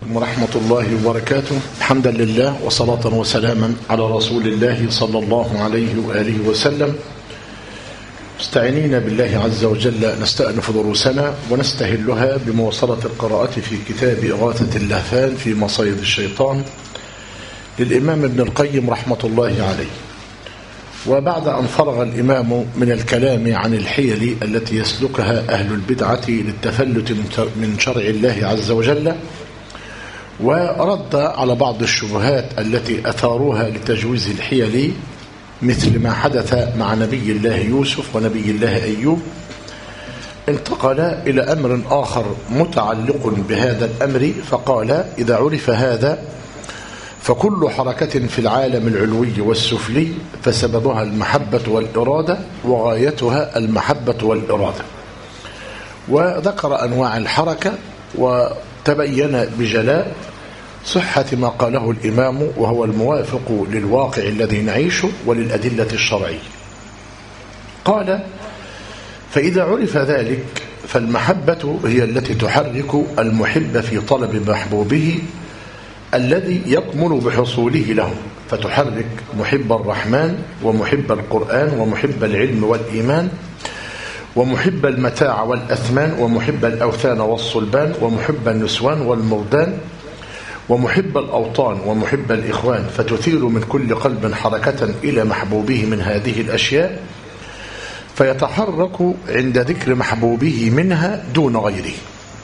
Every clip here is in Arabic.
ورحمة الله وبركاته. حمدا لله وصلاة وسلاما على رسول الله صلى الله عليه وآله وسلم. مستعينين بالله عز وجل نستأنف دروسنا ونستهلها بمواصلة القراءة في كتاب إغاثة اللهفان في مصايد الشيطان للإمام ابن القيم رحمة الله عليه. وبعد أن فرغ الإمام من الكلام عن الحيل التي يسلكها أهل البدعة للتفلت من شرع الله عز وجل، ورد على بعض الشبهات التي أثاروها لتجويز الحيل مثل ما حدث مع نبي الله يوسف ونبي الله أيوب، انتقل إلى أمر آخر متعلق بهذا الأمر، فقال: إذا عرف هذا فكل حركة في العالم العلوي والسفلي فسببها المحبة والإرادة وغايتها المحبة والإرادة. وذكر أنواع الحركة وتبين بجلاء صحة ما قاله الإمام، وهو الموافق للواقع الذي نعيشه وللأدلة الشرعية. قال: فإذا عرف ذلك فالمحبة هي التي تحرك المحب في طلب محبوبه الذي يكمل بحصوله له، فتحرك محب الرحمن ومحب القرآن ومحب العلم والإيمان ومحب المتاع والأثمان ومحب الأوثان والصلبان ومحب النسوان والمردان ومحب الأوطان ومحب الإخوان، فتثير من كل قلب حركة إلى محبوبه من هذه الأشياء، فيتحرك عند ذكر محبوبه منها دون غيره.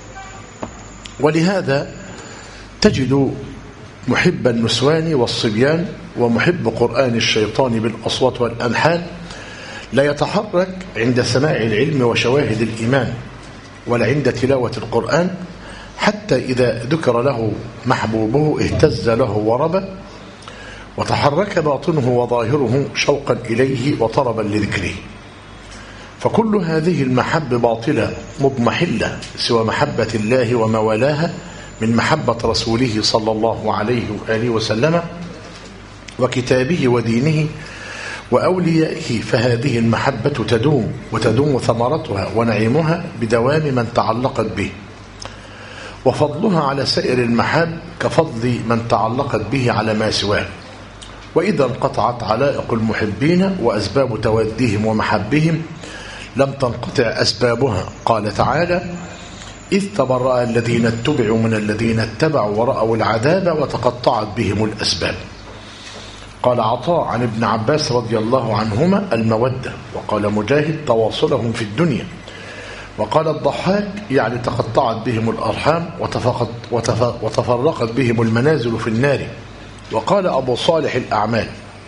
ولهذا تجد محب النسوان والصبيان ومحب قرآن الشيطان بالأصوات والأنحال لا يتحرك عند سماع العلم وشواهد الإيمان ولا عند تلاوة القرآن، حتى إذا ذكر له محبوبه اهتز له وربى، وتحرك باطنه وظاهره شوقا إليه وطربا لذكره. فكل هذه المحبة باطلة مضمحلة سوى محبة الله وما ولاها من محبة رسوله صلى الله عليه وآله وسلم وكتابه ودينه وأوليائه، فهذه المحبة تدوم، وتدوم ثمرتها ونعيمها بدوام من تعلقت به، وفضلها على سائر المحاب كفضل من تعلقت به على ما سواه. وإذا انقطعت علائق المحبين وأسباب توديهم ومحبهم لم تنقطع أسبابها. قال تعالى: إذ تبرأ الذين اتبعوا من الذين اتبعوا ورأوا العذاب وتقطعت بهم الأسباب. قال عطاء عن ابن عباس رضي الله عنهما: المودة. وقال مجاهد: تواصلهم في الدنيا. وقال الضحاك: يعني تقطعت بهم الأرحام وتفرقت بهم المنازل في النار. وقال أبو صالح: الأعمال.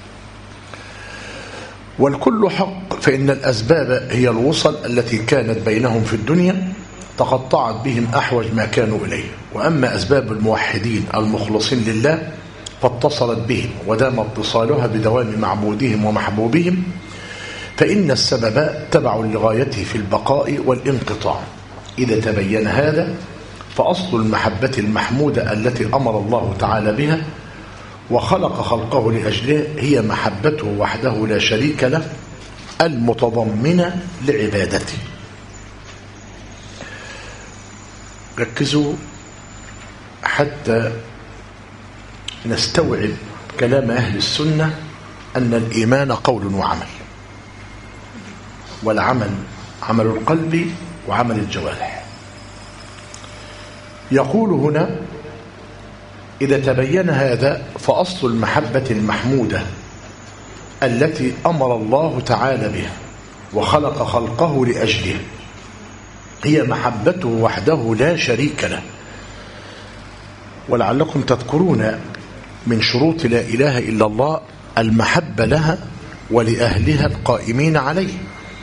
والكل حق، فإن الأسباب هي الوصل التي كانت بينهم في الدنيا تقطعت بهم أحوج ما كانوا إليه. وأما أسباب الموحدين المخلصين لله فاتصلت بهم ودام اتصالها بدوام معبودهم ومحبوبهم، فإن السبب تبع لغايته في البقاء والانقطاع. إذا تبين هذا فأصل المحبة المحمودة التي أمر الله تعالى بها وخلق خلقه لأجله هي محبته وحده لا شريك له المتضمنة لعبادته. ركزوا حتى نستوعب كلام أهل السنة أن الإيمان قول وعمل، والعمل عمل القلب وعمل الجوارح. يقول هنا: إذا تبين هذا فأصل المحبة المحمودة التي أمر الله تعالى بها وخلق خلقه لأجله هي محبته وحده لا شريك له. ولعلكم تذكرون من شروط لا إله إلا الله المحبة لها ولأهلها القائمين عليه.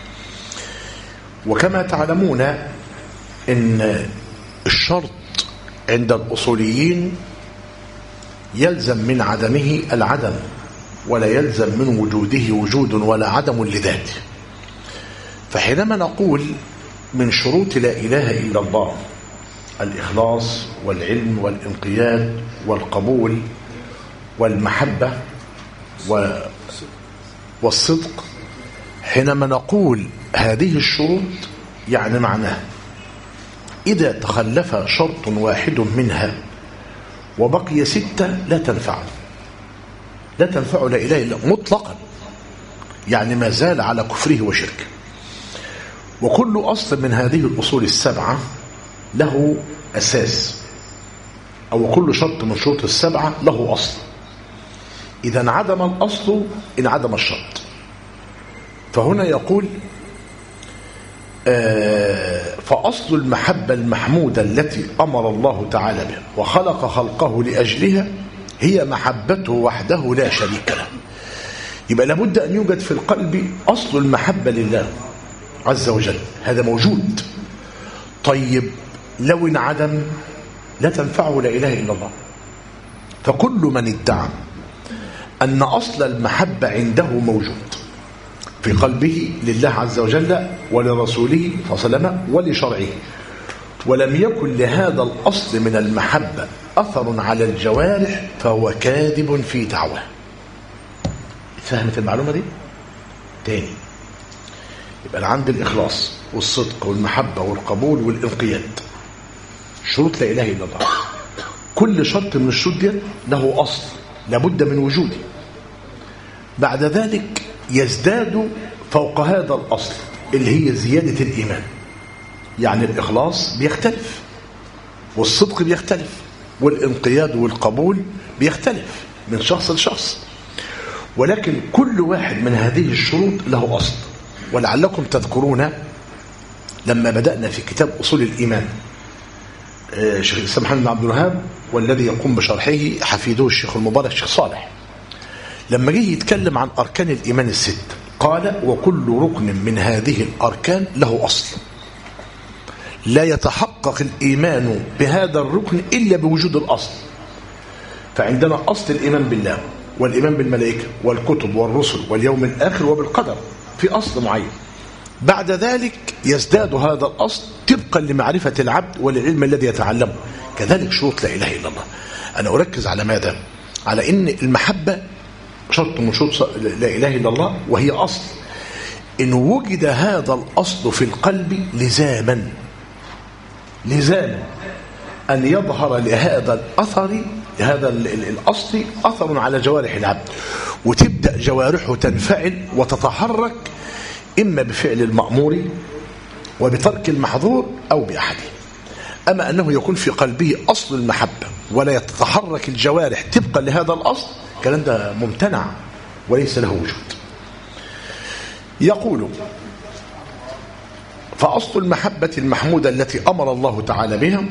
وكما تعلمون إن الشرط عند الأصوليين يلزم من عدمه العدم، ولا يلزم من وجوده وجود ولا عدم لذاته. فحينما نقول من شروط لا إله إلا الله الإخلاص والعلم والانقياد والقبول والمحبة والصدق، حينما نقول هذه الشروط يعني معناه إذا تخلف شرط واحد منها وبقي 6 لا تنفعه لا إله إلا مطلقا، يعني ما زال على كفره وشركه. وكل أصل من هذه الأصول ال7 له أساس، أو كل شرط من شروط ال7 له أصل. إذا انعدم الأصل انعدم الشرط. فهنا يقول فأصل المحبة المحمودة التي أمر الله تعالى بها وخلق خلقه لأجلها هي محبته وحده لا شريك له. يبقى لابد أن يوجد في القلب أصل المحبة لله عز وجل، هذا موجود. طيب لو انعدم لا تنفعه لا إله إلا الله. فكل من ادعى أن أصل المحبة عنده موجود في قلبه لله عز وجل ولرسوله صلى الله عليه وسلم ولشرعه، ولم يكن لهذا الأصل من المحبة أثر على الجوارح فهو كاذب في دعواه. فهمت المعلومة دي؟ تاني، يبقى عند الإخلاص والصدق والمحبة والقبول والانقياد شروط لا إله إلا الله. كل شرط من الشروط دي له أصل لابد من وجوده. بعد ذلك يزداد فوق هذا الأصل اللي هي زيادة الإيمان. يعني الإخلاص بيختلف، والصدق بيختلف، والانقياد والقبول بيختلف من شخص لشخص، ولكن كل واحد من هذه الشروط له أصل. ولعلكم تذكرون لما بدأنا في كتاب أصول الإيمان شيخ الإسلام محمد بن عبد الوهاب، والذي يقوم بشرحه حفيده الشيخ المبارك الشيخ صالح، لما جه يتكلم عن أركان الإيمان ال6 قال وكل ركن من هذه الأركان له أصل، لا يتحقق الإيمان بهذا الركن إلا بوجود الأصل. فعندنا أصل الإيمان بالله والإيمان بالملائكة والكتب والرسل واليوم الآخر وبالقدر، في أصل معين. بعد ذلك يزداد هذا الأصل طبقا لمعرفة العبد والعلم الذي يتعلمه. كذلك شروط لا إله إلا الله. أنا أركز على ماذا؟ على إن المحبة شرط من شروط لا إله إلا الله، وهي أصل. إن وجد هذا الأصل في القلب لزاما أن يظهر لهذا الأثر، هذا الأصل أثر على جوارح العبد، وتبدأ جوارحه تنفعل وتتحرك إما بفعل المأمور وبترك المحظور أو بأحده. أما أنه يكون في قلبه أصل المحبة ولا يتحرك الجوارح طبقا لهذا الأصل، الكلام ده ممتنع وليس له وجود. يقول فأصل المحبة المحمودة التي أمر الله تعالى بها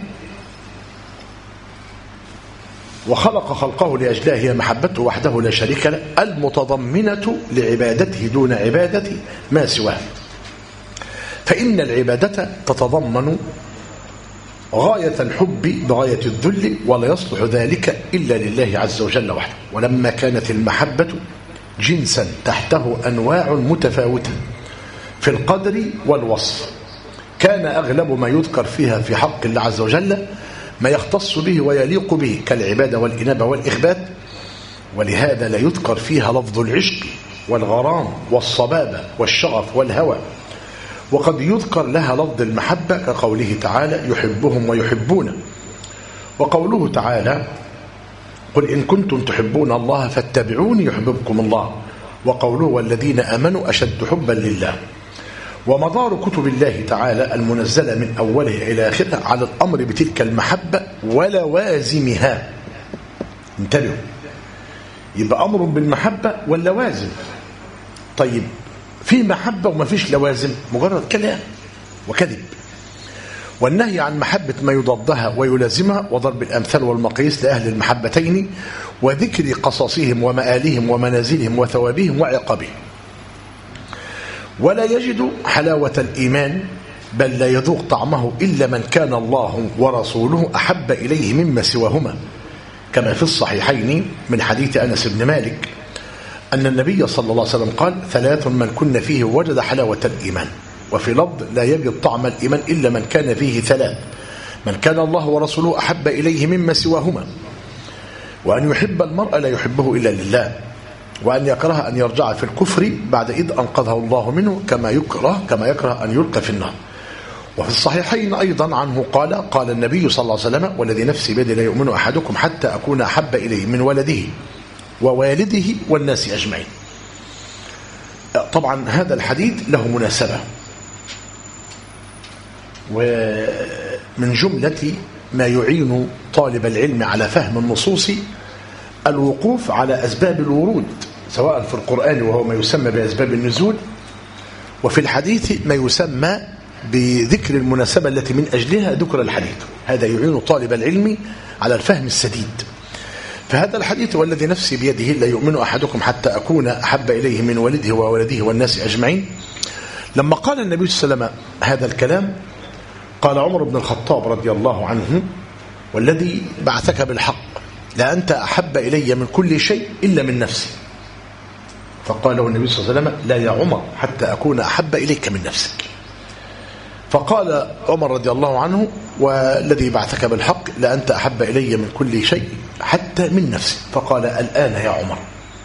وخلق خلقه لأجلها هي محبته وحده لا شريك له، المتضمنة لعبادته دون عبادة ما سواه. فإن العبادة تتضمن غاية الحب بغاية الذل، ولا يصلح ذلك إلا لله عز وجل وحده. ولما كانت المحبة جنسا تحته أنواع متفاوتة في القدر والوصف، كان أغلب ما يذكر فيها في حق الله عز وجل ما يختص به ويليق به كالعبادة والإنابة والإخبات، ولهذا لا يذكر فيها لفظ العشق والغرام والصبابة والشغف والهوى. وقد يذكر لها لفظ المحبة كقوله تعالى يحبهم ويحبونه، وقوله تعالى قل إن كنتم تحبون الله فاتبعوني يحببكم الله، وقوله والذين آمنوا أشد حبا لله. ومدار كتب الله تعالى المنزلة من أولها إلى آخرها على الأمر بتلك المحبة ولوازمها. انتبهوا، يبقى أمر بالمحبة واللوازم. طيب في محبة وما فيش لوازم، مجرد كلام وكذب. والنهي عن محبة ما يضادها ويلازمها، وضرب الأمثال والمقاييس لأهل المحبتين، وذكر قصصهم ومآلهم ومنازلهم وثوابهم وعقابهم. ولا يجد حلاوة الإيمان بل لا يذوق طعمه إلا من كان الله ورسوله أحب إليه مما سواهما، كما في الصحيحين من حديث أنس بن مالك أن النبي صلى الله عليه وسلم قال 3 من كن فيه وجد حلاوة الإيمان. وفي لفظ لا يجد طعم الإيمان إلا من كان فيه 3: من كان الله ورسوله أحب إليه مما سواهما، وأن يحب المرء لا يحبه إلا لله، وأن يكره أن يرجع في الكفر بعد إذ أنقذه الله منه كما يكره أن يلقى في النار. وفي الصحيحين أيضا عنه قال النبي صلى الله عليه وسلم: والذي نفسي بيده لا يؤمن أحدكم حتى أكون أحب إليه من ولده ووالده والناس أجمعين. طبعا هذا الحديث له مناسبة، ومن جملة ما يعين طالب العلم على فهم النصوص الوقوف على أسباب الورود، سواء في القرآن وهو ما يسمى بأسباب النزول، وفي الحديث ما يسمى بذكر المناسبة التي من أجلها ذكر الحديث. هذا يعين طالب العلم على الفهم السديد. فهذا الحديث: والذي نفسي بيده لا يؤمن أحدكم حتى أكون أحب إليه من والده وولده والناس أجمعين، لما قال النبي صلى الله عليه وسلم هذا الكلام قال عمر بن الخطاب رضي الله عنه: والذي بعثك بالحق لأنت أحب إلي من كل شيء إلا من نفسي. فقال له النبي صلى الله عليه وسلم: لا يا عمر حتى أكون أحب إليك من نفسك. فقال عمر رضي الله عنه: والذي بعثك بالحق لأنت أحب إلي من كل شيء حتى من نفسي. فقال: الآن يا عمر.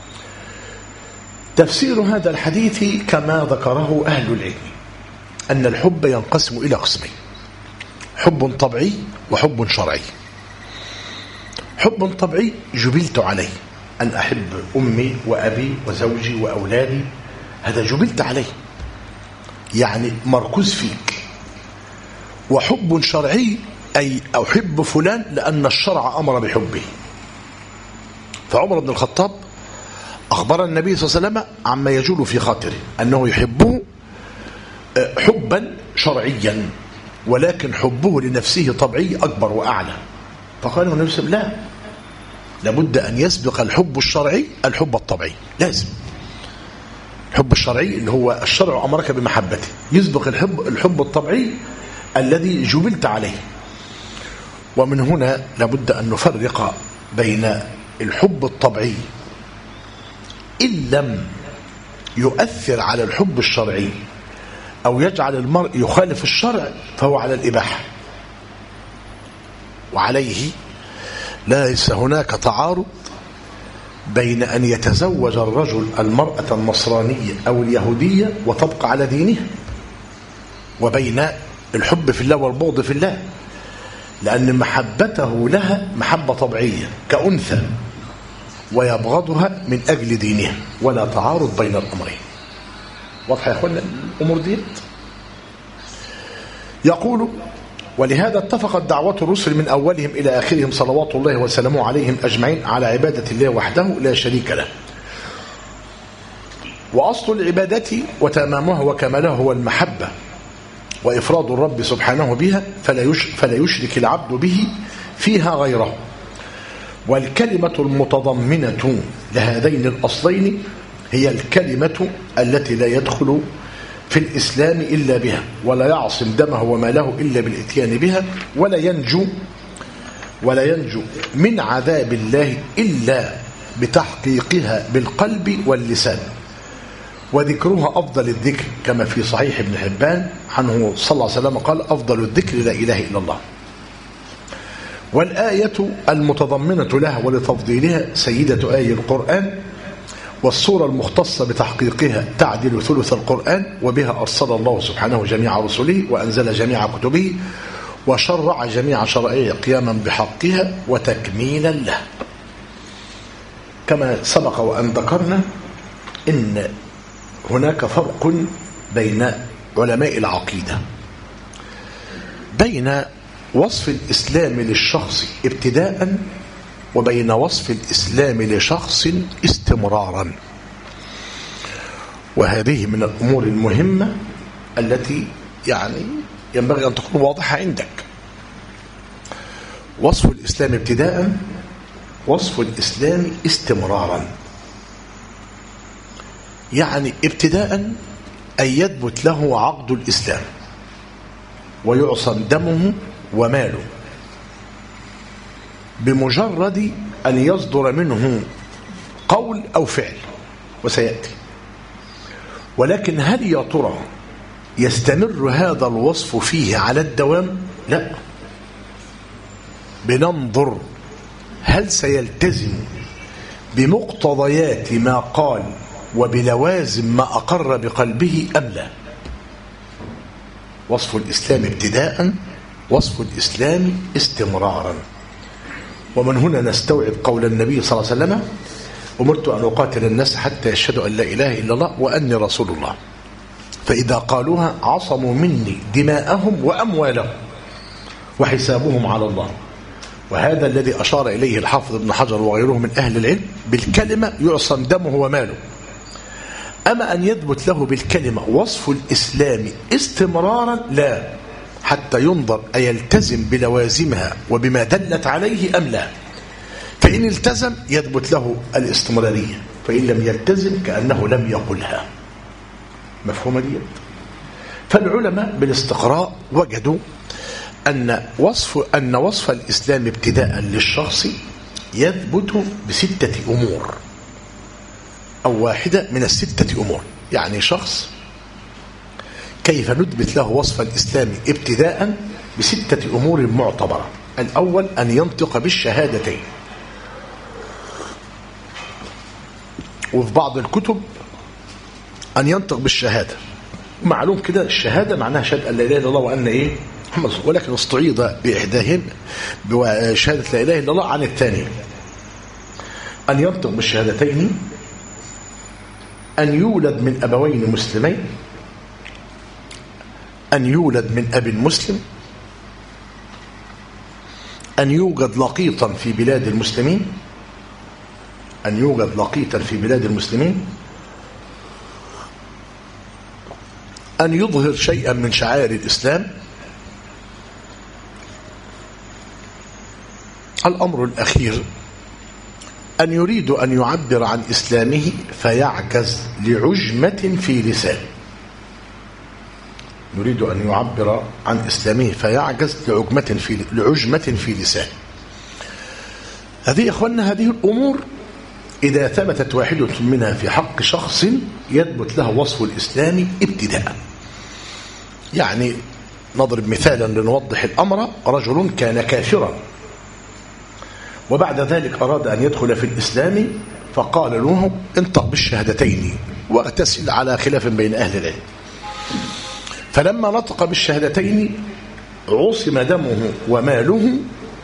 تفسير هذا الحديث كما ذكره أهل العلم أن الحب ينقسم إلى قسمين: حب طبيعي وحب شرعي. حب طبيعي جبلت عليه، أن أحب أمي وأبي وزوجي وأولادي، هذا جبلت عليه، يعني مركوز فيك. وحب شرعي أي أحب فلان لأن الشرع أمر بحبه. فعمر بن الخطاب أخبر النبي صلى الله عليه وسلم عما يجول في خاطره أنه يحبه حبا شرعيا، ولكن حبه لنفسه طبيعي أكبر وأعلى. فقال النبي صلى الله عليه وسلم: لا، لابد أن يسبق الحب الشرعي الحب الطبيعي، لازم. الحب الشرعي اللي هو الشرع أمرك بمحبته يسبق الحب الطبيعي الذي جبلت عليه. ومن هنا لابد أن نفرق بين الحب الطبيعي إن لم يؤثر على الحب الشرعي أو يجعل المرء يخالف الشرع فهو على الإباحة، وعليه ليس هناك تعارض بين أن يتزوج الرجل المرأة النصرانية أو اليهودية وتبقى على دينها، وبين الحب في الله والبغض في الله، لأن محبته لها محبة طبيعية كأنثى ويبغضها من أجل دينها، ولا تعارض بين الأمرين. واضح يا أخوانا الأمور دي؟ يقول: ولهذا اتفقت دعوة الرسل من أولهم إلى آخرهم صلوات الله وسلامه عليهم أجمعين على عبادة الله وحده لا شريك له. وأصل العبادة وتمامها وكمالها هو المحبة وإفراد الرب سبحانه بها، فلا يشرك العبد به فيها غيره. والكلمة المتضمنة لهذين الأصلين هي الكلمة التي لا يدخل في الإسلام إلا بها، ولا يعصم دمه وماله إلا بالإتيان بها، ولا ينجو من عذاب الله إلا بتحقيقها بالقلب واللسان. وذكرها أفضل الذكر، كما في صحيح ابن حبان عنه صلى الله عليه وسلم قال: أفضل الذكر لا إله إلا الله. والآية المتضمنة لها ولتفضيلها سيدة آي القرآن، والصورة المختصة بتحقيقها تعدل ثلث القرآن، وبها أرسل الله سبحانه جميع رسله وأنزل جميع كتبه وشرع جميع شرائعه قياما بحقها وتكميلا له. كما سبق وأن ذكرنا إن هناك فرق بين علماء العقيدة بين وصف الإسلام للشخص ابتداء وبين وصف الإسلام لشخص استمرارا. وهذه من الأمور المهمة التي يعني ينبغي أن تكون واضحة عندك. وصف الإسلام ابتداء، وصف الإسلام استمرارا. يعني ابتداء أن يثبت له عقد الإسلام ويعصم دمه وماله بمجرد أن يصدر منه قول أو فعل، وسيأتي. ولكن هل يا ترى يستمر هذا الوصف فيه على الدوام؟ لا، بننظر هل سيلتزم بمقتضيات ما قال وبلوازم ما أقر بقلبه أم لا. وصف الإسلام ابتداء، وصف الإسلام استمرارا. ومن هنا نستوعب قول النبي صلى الله عليه وسلم: أمرت أن أقاتل الناس حتى يشهدوا أن لا إله إلا الله وأني رسول الله، فإذا قالوها عصموا مني دماءهم وأموالهم وحسابهم على الله. وهذا الذي أشار إليه الحافظ ابن حجر وغيره من أهل العلم: بالكلمة يعصم دمه وماله. أما أن يثبت له بالكلمة وصف الإسلام استمرارا لا، حتى ينظر أيلتزم بلوازمها وبما دلت عليه أم لا. فإن التزم يثبت له الاستمرارية، فإن لم يلتزم كأنه لم يقلها. مفهومة دي؟ فالعلماء بالاستقراء وجدوا أن وصف الإسلام ابتداء للشخص يثبت بستة أمور، أو واحدة من الستة أمور. يعني شخص كيف نثبت له وصف الإسلام ابتداء؟ بستة أمور معتبرة. الأول أن ينطق بالشهادتين، وفي بعض الكتب أن ينطق بالشهادة. معلوم كده الشهادة معناها شهادة أن لا إله إلا الله وأن إيه محمد، ولكن استعيض بإحداهم بشهادة لا إله إلا الله عن الثانية. أن ينطق بالشهادتين، أن يولد من أبوين مسلمين، أن يولد من أب مسلم، أن يوجد لقيطا في بلاد المسلمين، أن يوجد لقيطا في بلاد المسلمين، أن يظهر شيئا من شعائر الإسلام. الأمر الأخير أن يريد أن يعبر عن إسلامه فيعجز لعجمة في لسانه. يريد أن يعبر عن إسلامه فيعجز لعجمة في لسانه. هذه يا إخواننا، هذه الأمور إذا ثبتت واحدة منها في حق شخص يثبت له وصف الإسلام ابتداء. يعني نضرب مثالا لنوضح الأمر: رجل كان كافرا وبعد ذلك أراد أن يدخل في الإسلام، فقال له: انطق بالشهادتين واغتسل، على خلاف بين أهل العلم. فلما نطق بالشهادتين عصم دمه وماله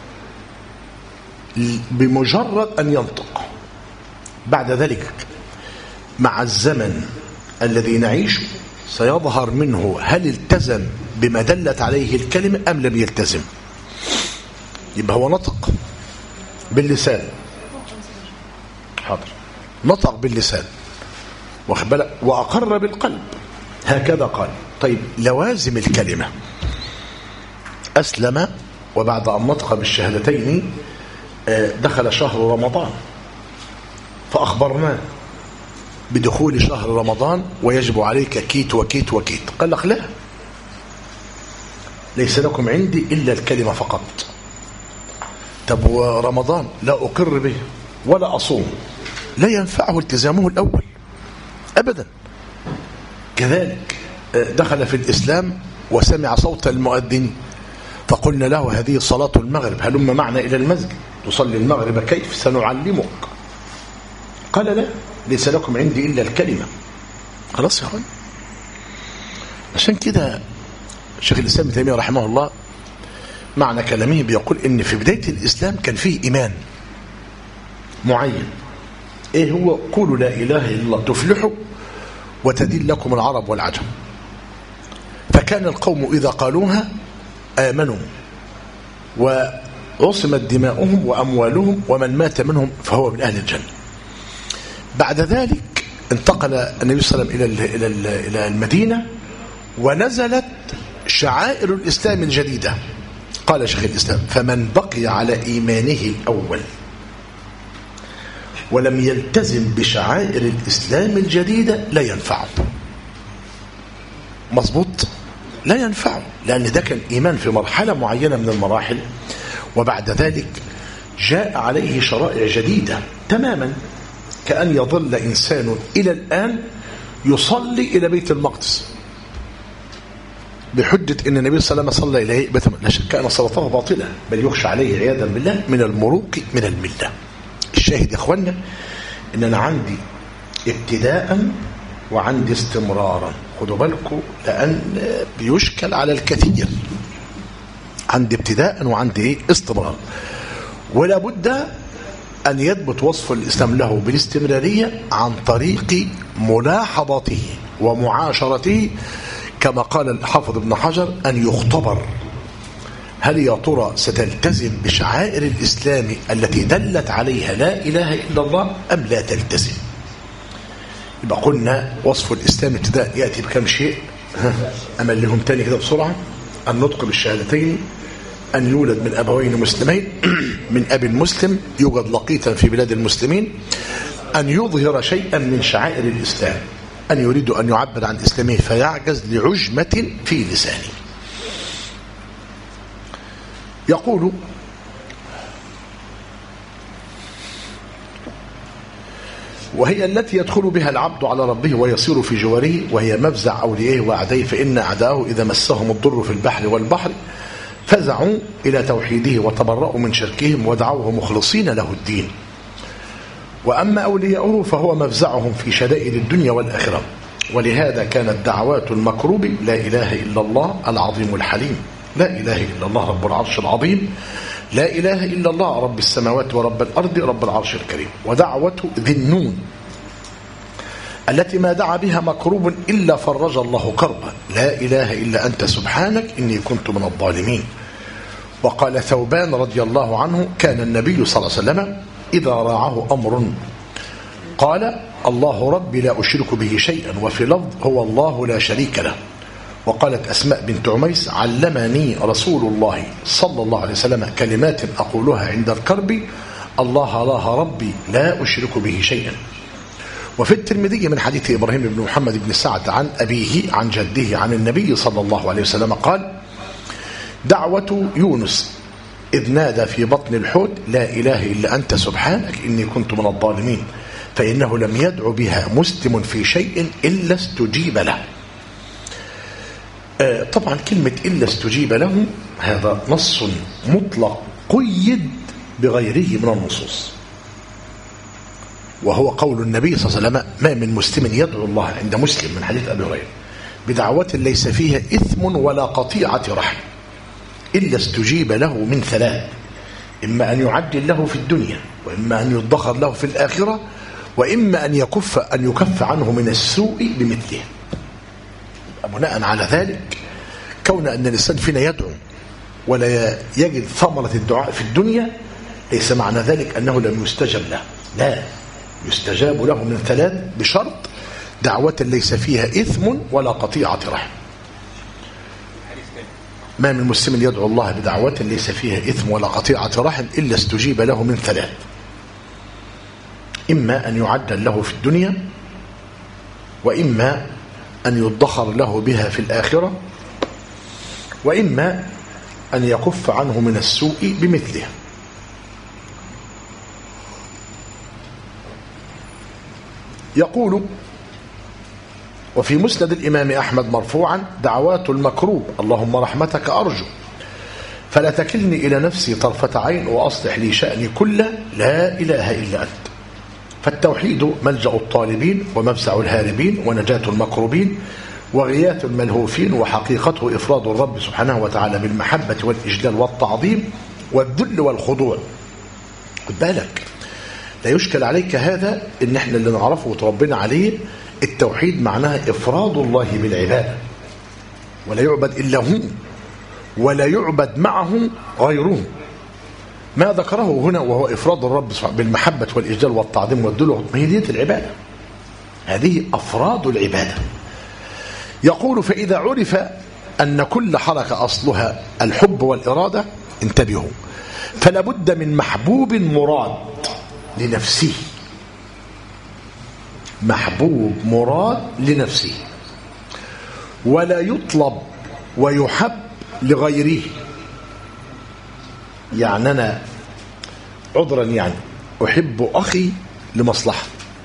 بمجرد أن ينطق. بعد ذلك مع الزمن الذي نعيشه سيظهر منه هل التزم بما دلت عليه الكلمة أم لم يلتزم. يبقى هو نطق باللسان، حاضر، نطق باللسان وأقر بالقلب، هكذا قال. طيب لوازم الكلمة: أسلم وبعد أن نطق بالشهادتين دخل شهر رمضان، فأخبرناه بدخول شهر رمضان ويجب عليك كيت وكيت وكيت. قال لك: لا، ليس لكم عندي إلا الكلمة فقط. طب ورمضان لا أقر به ولا أصوم، لا ينفعه التزامه الأول أبدا. كذلك دخل في الإسلام وسمع صوت المؤذن، فقلنا له: هذه صلاة المغرب، هلم معنا إلى المسجد تصلي المغرب، كيف سنعلمك؟ قال: لا، ليس لكم عندي إلا الكلمة. خلاص يا أخوان. عشان كده شيخ الإسلام ابن تيمية رحمه الله معنى كلامه بيقول إن في بداية الإسلام كان فيه إيمان معين. إيه هو؟ قولوا لا إله إلا الله تفلحوا وتدين لكم العرب والعجم. فكان القوم إذا قالوها آمنوا وعصمت دماؤهم وأموالهم، ومن مات منهم فهو من أهل الجنة. بعد ذلك انتقل النبي صلى الله عليه وسلم إلى المدينة، ونزلت شعائر الإسلام الجديدة. قال شيخ الإسلام: فمن بقي على إيمانه الأول ولم يلتزم بشعائر الإسلام الجديدة لا ينفعه. مظبوط؟ لا ينفعه، لأن ده كان إيمان في مرحلة معينة من المراحل، وبعد ذلك جاء عليه شرائع جديدة تماما. كأن يظل إنسان إلى الآن يصلي إلى بيت المقدس بحجة أن النبي صلى الله عليه وسلم صلى إليه، لا شك أن صلاته باطلة، بل يخشى عليه عياذا بالله من المروق من الملة. الشاهد يا إخوانا إن أنا عندي ابتداء وعندي استمرارا. خدوا بالكم، لأن بيشكل على الكثير عند ابتداء وعند استمرار، ولا بد أن يثبت وصف الإسلام له بالاستمرارية عن طريق ملاحظته ومعاشرته، كما قال الحافظ ابن حجر أن يختبر هل يا ترى ستلتزم بشعائر الإسلام التي دلت عليها لا إله إلا الله أم لا تلتزم. يبقى قلنا وصف الإسلام ابتداء يأتي بكم شيء، أملهم تاني كده بسرعة: النطق بالشهادتين، أن يولد من أبوين مسلمين من أب مسلم يوجد لقيتا في بلاد المسلمين، أن يظهر شيئا من شعائر الإسلام، أن يريد أن يعبر عن إسلامه فيعجز لعجمة في لسانه. يقول: وهي التي يدخل بها العبد على ربه ويصير في جواره، وهي مفزع أوليائه وأعدائه، فإن أعداءه إذا مسهم الضر في البحر والبحر فزعوا إلى توحيده وتبرأوا من شركهم ودعوه مخلصين له الدين. وأما أولياؤه فهو مفزعهم في شدائد الدنيا والآخرة. ولهذا كانت دعوات المكروب: لا إله إلا الله العظيم الحليم، لا إله إلا الله رب العرش العظيم، لا إله إلا الله رب السماوات ورب الأرض رب العرش الكريم. ودعوة ذي النون التي ما دعا بها مكروب إلا فرج الله كربه: لا إله إلا أنت سبحانك إني كنت من الظالمين. وقال ثوبان رضي الله عنه: كان النبي صلى الله عليه وسلم إذا راعه أمر قال: الله ربي لا أشرك به شيئا، وفي لفظ: هو الله لا شريك له. وقالت أسماء بنت عميس: علمني رسول الله صلى الله عليه وسلم كلمات أقولها عند الكرب: الله الله ربي لا أشرك به شيئا. وفي الترمذي من حديث إبراهيم بن محمد بن سعد عن أبيه عن جده عن النبي صلى الله عليه وسلم قال: دعوة يونس إذ نادى في بطن الحوت: لا إله إلا أنت سبحانك إني كنت من الظالمين، فإنه لم يدع بها مسلم في شيء إلا استجيب له. طبعا كلمة إلا استجيب له هذا نص مطلق قيد بغيره من النصوص، وهو قول النبي صلى الله عليه وسلم: ما من مسلم يدعو الله، عند مسلم من حديث أبي هريرة، بدعوة ليس فيها إثم ولا قطيعة رحم إلا استجيب له من ثلاث: إما أن يعجل له في الدنيا، وإما أن يدخر له في الآخرة، وإما أن يكف عنه من السوء بمثله. بناء على ذلك كون أن الإنسان فينا يدعو ولا يجد ثمرة الدعاء في الدنيا ليس معنى ذلك أنه لم يستجب له، لا، يستجاب له من ثلاث بشرط: دعوة ليس فيها إثم ولا قطيعة رحم. ما من مسلم يدعو الله بدعوة ليس فيها إثم ولا قطيعة رحم إلا استجيب له من ثلاث: إما أن يعدل له في الدنيا، وإما أن يدخر له بها في الآخرة، وإما أن يكف عنه من السوء بمثله. يقول: وفي مسند الإمام أحمد مرفوعا: دعوات المكروب: اللهم رحمتك أرجو، فلا تكلني إلى نفسي طرفة عين، وأصلح لي شأني كله، لا إله إلا أنت. فالتوحيد ملجأ الطالبين ومفزع الهاربين ونجاة المكروبين وغياث الملهوفين، وحقيقته إفراد الرب سبحانه وتعالى بالمحبة والإجلال والتعظيم والذل والخضوع. خد بالك، لا يشكل عليك هذا، إن احنا اللي نعرفه وتربينا عليه التوحيد معناها إفراد الله بالعبادة، ولا يعبد إلا هو، ولا يعبد معه غيره. ما ذكره هنا وهو إفراد الرب بالمحبة والإجلال والتعظيم والذل، ما هي دي العبادة، هذه أفراد العبادة. يقول: فإذا عرف أن كل حركة أصلها الحب والإرادة، انتبهوا، فلا بد من محبوب مراد لنفسه، محبوب مراد لنفسه، ولا يطلب ويحب لغيره. يعني أنا عذرا يعني أحب أخي لمصلحة،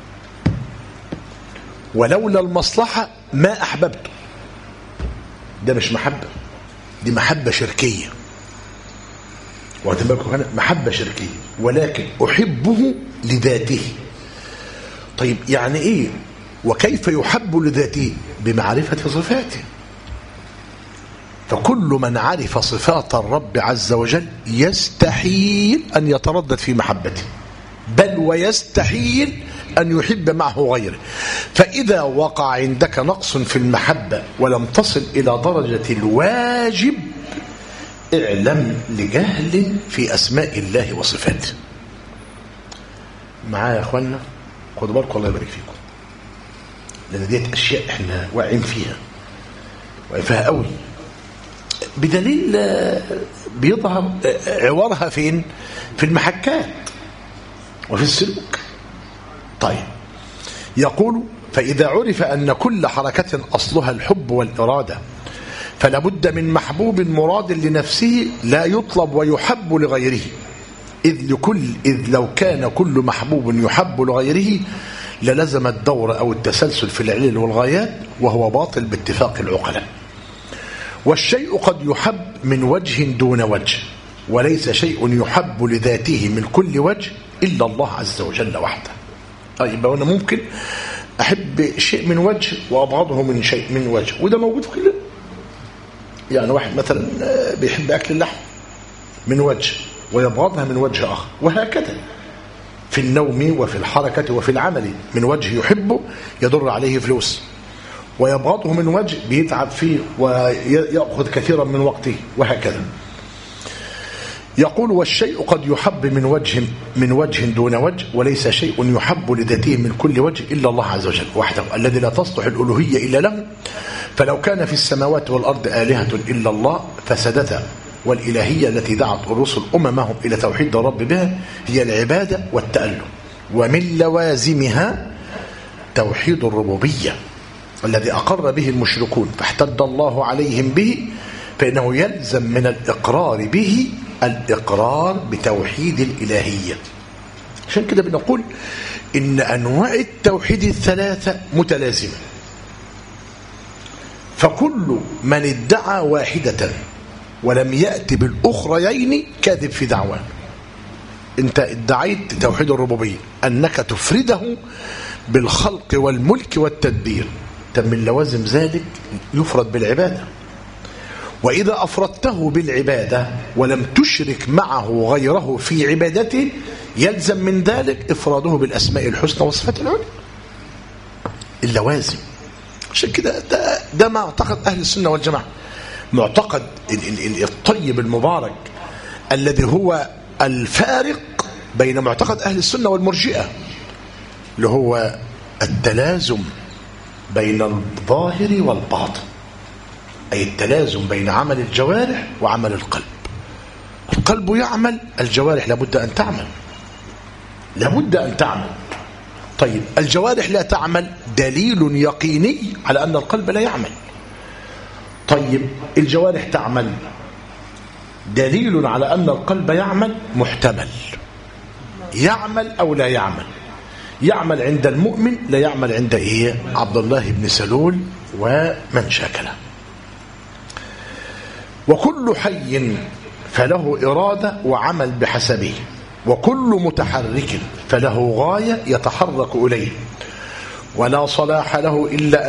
ولولا المصلحة ما أحببته، ده مش محبة، دي محبة شركية، وهتبقى هنا محبة شركية، ولكن أحبه لذاته. طيب يعني إيه وكيف يحب لذاته؟ بمعرفة صفاته. فكل من عرف صفات الرب عز وجل يستحيل أن يتردد في محبته، بل ويستحيل أن يحب معه غيره. فإذا وقع عندك نقص في المحبة ولم تصل إلى درجة الواجب اعلم لجهل في أسماء الله وصفاته. معايا يا أخوانا؟ خدوا بالكم الله يبارك فيكم، لأن ديت أشياء إحنا واعين فيها قوي، بدليل بيظهر عورها فين؟ في المحكات وفي السلوك. طيب، يقول: فإذا عرف أن كل حركة أصلها الحب والإرادة فلا بد من محبوب مراد لنفسه لا يطلب ويحب لغيره، إذ لو كان كل محبوب يحب لغيره للزم الدور أو التسلسل في العلل والغايات، وهو باطل باتفاق العقلاء. والشيء قد يحب من وجه دون وجه، وليس شيء يحب لذاته من كل وجه إلا الله عز وجل وحده. طيب، أنا ممكن أحب شيء من وجه وأبغضه من شيء من وجه، وده موجود في كلنا. يعني واحد مثلا بيحب أكل اللحم من وجه ويبغضها من وجه آخر، وهكذا في النوم وفي الحركة وفي العمل. من وجه يحبه يضر عليه فلوس، ويبغضه من وجه بيتعب فيه ويأخذ كثيرا من وقته، وهكذا. يقول: والشيء قد يحب من وجه دون وجه، وليس شيء يحب لذاته من كل وجه إلا الله عز وجل وحده الذي لا تصلح الألوهية إلا له. فلو كان في السماوات والأرض آلهة إلا الله فسدتا. والإلهية التي دعت الرسل أممهم إلى توحيد الرب بها هي العبادة والتأله، ومن لوازمها توحيد الربوبية الذي أقر به المشركون فاحتد الله عليهم به، فإنه يلزم من الإقرار به الإقرار بتوحيد الإلهية. عشان كده بنقول إن أنواع التوحيد الثلاثة متلازمة، فكل من ادعى واحدة ولم يأتي بالأخريين كاذب في دعواه. أنت ادعيت توحيد الربوبية أنك تفرده بالخلق والملك والتدبير، من لوازم ذلك يفرد بالعبادة. وإذا أفردته بالعبادة ولم تشرك معه غيره في عبادته يلزم من ذلك إفراده بالأسماء الحسنى والصفات العلى. اللوازم. عشان كده ده معتقد أهل السنة والجماعة، معتقد الطيب المبارك الذي هو الفارق بين معتقد أهل السنة والمرجئة، اللي هو التلازم بين الظاهر والباطن، أي التلازم بين عمل الجوارح وعمل القلب. القلب يعمل، الجوارح لابد أن تعمل، لابد أن تعمل. طيب، الجوارح لا تعمل دليل يقيني على أن القلب لا يعمل. طيب، الجوارح تعمل دليل على أن القلب يعمل محتمل، يعمل أو لا يعمل. يعمل عند المؤمن، لا يعمل عند عبد الله بن سلول ومن شاكله. وكل حي فله إرادة وعمل بحسبه، وكل متحرك فله غاية يتحرك إليه، ولا صلاح له إلا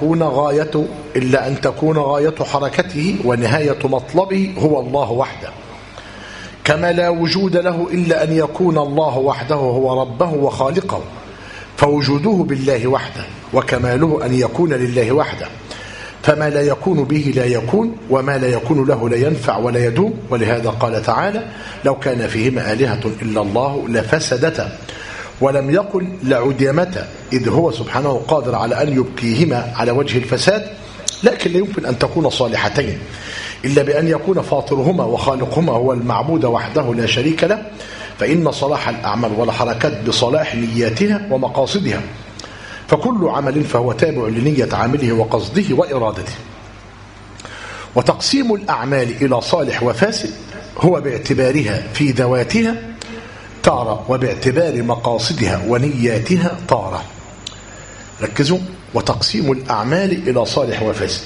أن تكون غاية حركته ونهاية مطلبه هو الله وحده، كما لا وجود له إلا أن يكون الله وحده هو ربه وخالقه، فوجوده بالله وحده، وكماله أن يكون لله وحده، فما لا يكون به لا يكون، وما لا يكون له لا ينفع ولا يدوم. ولهذا قال تعالى: لو كان فيهما آلهة إلا الله لفسدتا، ولم يقل لعدمتا، إذ هو سبحانه قادر على أن يبقيهما على وجه الفساد، لكن لا يمكن أن تكون صالحتين إلا بأن يكون فاطرهما وخالقهما هو المعبود وحده لا شريك له، فإن صلاح الأعمال والحركات بصلاح نياتها ومقاصدها، فكل عمل فهو تابع لنية عامله وقصده وإرادته. وتقسيم الأعمال إلى صالح وفاسد هو باعتبارها في ذواتها تارة، وباعتبار مقاصدها ونياتها تارة. ركزوا: وتقسيم الأعمال إلى صالح وفاسد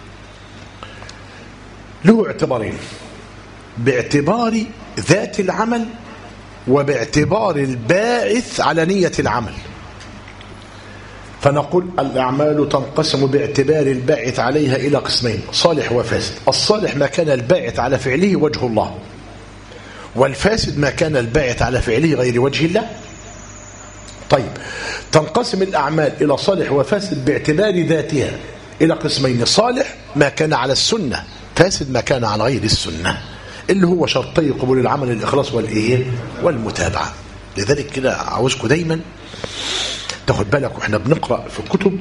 له اعتبارين: باعتبار ذات العمل، وباعتبار الباعث على نية العمل. فنقول الأعمال تنقسم باعتبار الباعث عليها إلى قسمين: صالح وفاسد. الصالح ما كان الباعث على فعله وجه الله، والفاسد ما كان الباعث على فعله غير وجه الله. طيب، تنقسم الأعمال إلى صالح وفاسد باعتبار ذاتها إلى قسمين: صالح ما كان على السنة، فاسد ما كان على غير السنة، اللي هو شرطي قبول العمل: الإخلاص والمتابعة. لذلك كده عاوزكم دايما تاخد بالك واحنا بنقرأ في كتب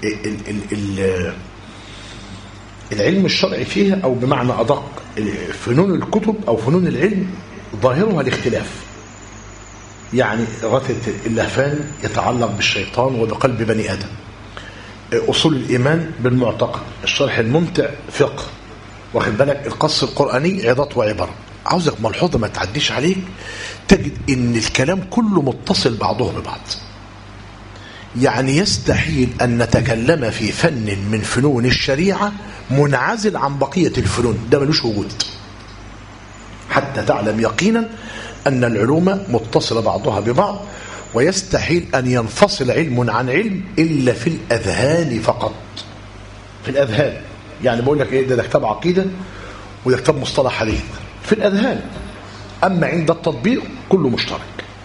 العلم الشرعي فيها، أو بمعنى أدق فنون الكتب أو فنون العلم ظاهرها الاختلاف. يعني غثة اللهفان يتعلق بالشيطان وبقلب بني آدم، أصول الإيمان بالمعتقد، الشرح الممتع فقه، واخد بالك، القص القرآني عظات وعبر. عاوزك ملحوظة ما تعديش عليك، تجد ان الكلام كله متصل بعضه ببعض. يعني يستحيل أن نتكلم في فن من فنون الشريعة منعزل عن بقية الفنون، ده ملوش وجود، حتى تعلم يقينا أن العلوم متصلة بعضها ببعض، ويستحيل أن ينفصل علم عن علم إلا في الأذهان فقط. في الأذهان، يعني بقول لك إيه، ده كتاب عقيدة وده كتاب مصطلح حديث في الأذهان، أما عند التطبيق كله مشترك.